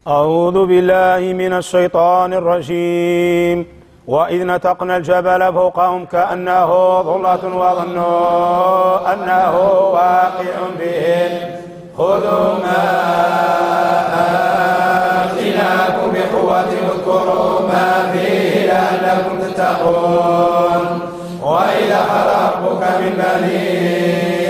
أعوذ بالله من الشيطان الرجيم. وإذ نتقنا الجبل فوقهم كأنه ظلة وظنوا أنه واقع بهم خذوا ما آتيناكم بقوة واذكروا ما فيه لعلكم تتقون. وإذا أخذ ربك من بني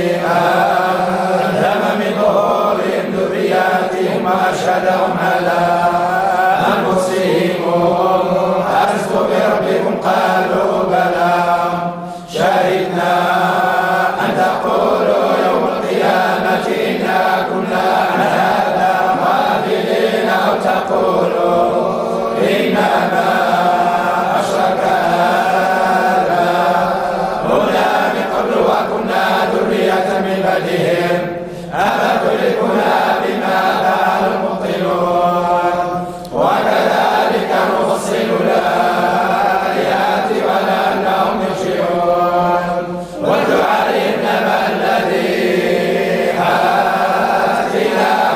آدم من ظهورهم ذرياتهم وأشهدهم على أنفسهم ألست بربكم قالوا بلى شهدنا أن تقولوا يوم القيامة إنا كنا عن هذا غافلين أو تقولوا إنما أشرك آباؤنا من قبل وكنا ذرية من بعدهم أفتهلكنا بما فعل المبطلون وكذلك نفصل الآيات ولعلهم يرجعون. واتل عليهم نبأ الذي آتيناه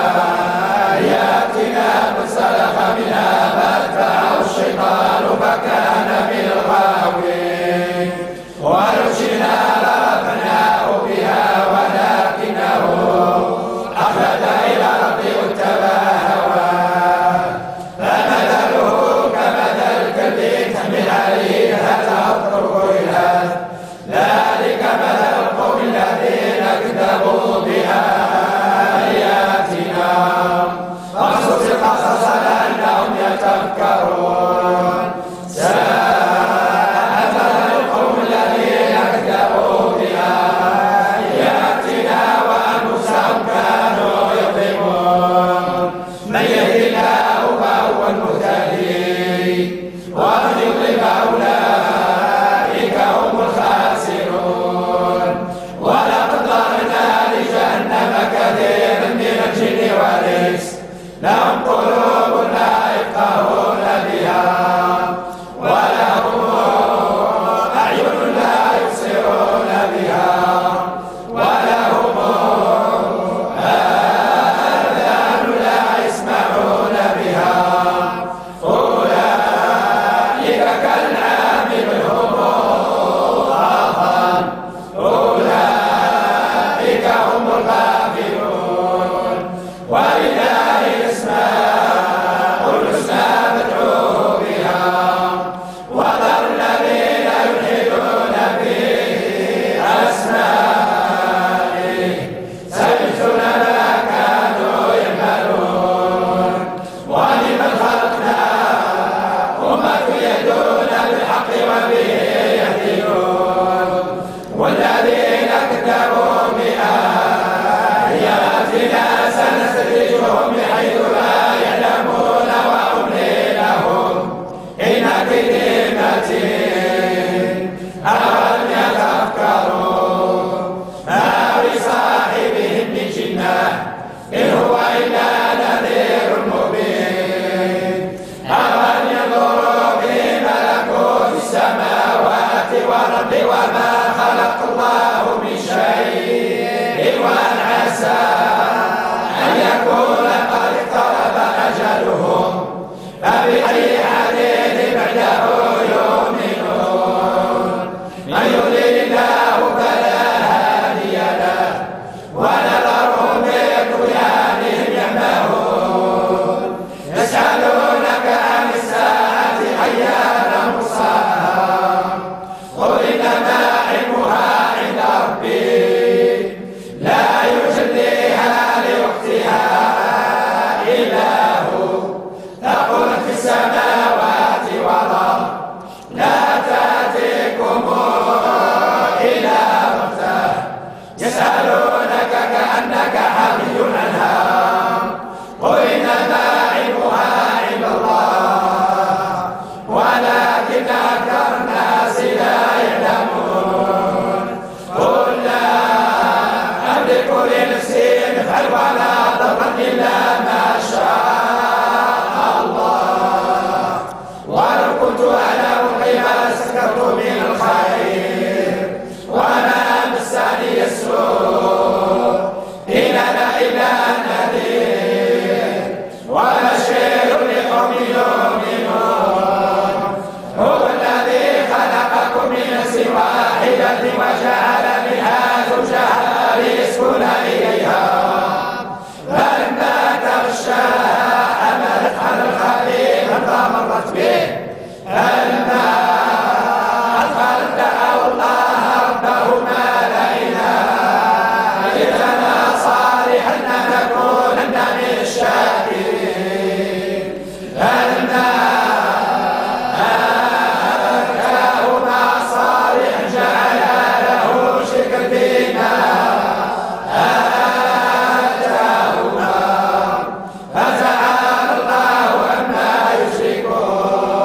آياتنا فانسلخ منها فأتبعه الشيطان فكان من الغاوين. ولو شئنا لرفعناه بها ولكنه أخلد إلى ربه واتبع هواه فمثله كمثل الكلب تحمل عليه يلهث أو تتركه يلهث ذلك مثل القوم الذين كذبوا بآياتنا فاقصص القصص لعلهم يتفكرون. من يهد الله فهو المهتدي ومن يضلل فأولئك هم الخاسرون. ولقد ضربنا لجهنم كثيرا من الجن والإنس لهم قلوب لا يفقهون بها ولهم أعين لا يبصرون بها ولهم والذين كذبوا بآياتنا سنستدرجهم من حيث لا وصلت به فلما أدخل دعوا الله ربهما لئنا جئتنا صالحا لنكونن من الشاكرين فلما أتاهما صالح جعل له شركا فيما آتاهما فتعالى الله عما يشركون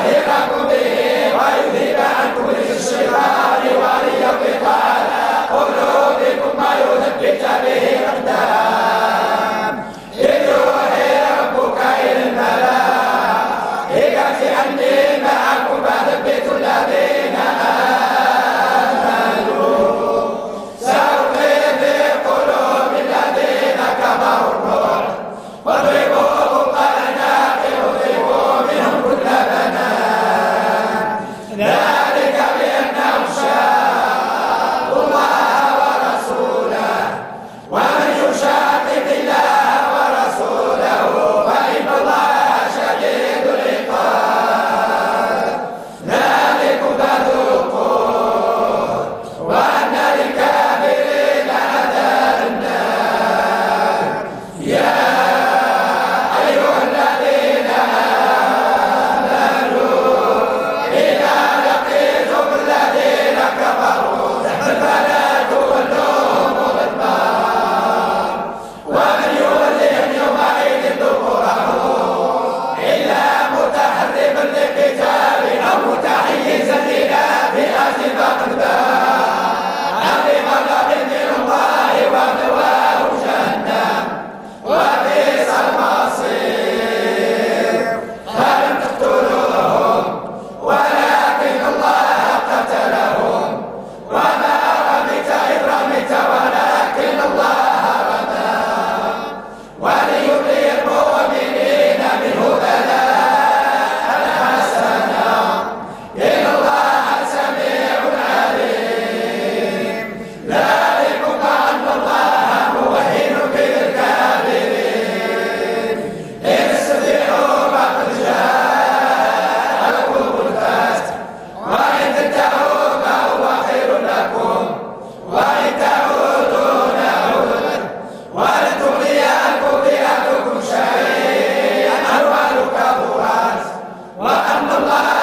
يطهركم به ويذهب عنكم رجس الشيطان وليربط على قلوبكم ويثبت به الأقدام. إذ يوحي ربك إلى الملائكة أني معكم فثبتوا الذين آمنوا سألقي في قلوب الذين كفروا الرعب واضربوا فوق الأعناق واضربوا منهم كل بنان ذلك بأنهم شاقوا الله ورسوله ومن يشاقق الله ورسوله فإن الله شديد العقاب. ذلكم فذوقوه وأن للكافرين عذاب النار. يا أيها الذين آمنوا إذا لقيتم الذين كفروا فلا تولوهم الأدبار ومن يولهم يومئذ دبره إلا متحرفا لقتال أو متحيزا إلى فئة فقد باء بغضب من الله ومأواه جهنم وبئس المصير. فلم تقتلوهم ولكن الله قتلهم وما رميت إذ رميت ولكن الله رمى وليبلي المؤمنين منه بلاء حسنا إن الله سميع عليم. ذلكم أن الله موهن بالكافرين إن استطيعوا فقد جاء لكم الفتح وإن تنتهوا فهو خير لكم وإن تعودوا نعود ولن تغني عنكم فئتكم شيئا أموالكم كثرت وأن الله